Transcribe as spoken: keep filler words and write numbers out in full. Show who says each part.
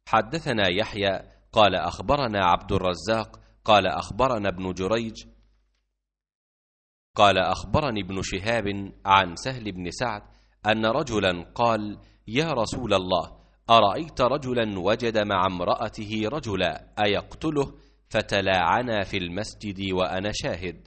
Speaker 1: حدثنا يحيى قال أخبرنا عبد الرزاق قال أخبرنا ابن جريج قال أخبرني ابن شهاب عن سهل بن سعد أن رجلا قال: يا رسول الله، أرأيت رجلا وجد مع امرأته رجلا أيقتله؟ فتلاعنا في المسجد وأنا شاهد.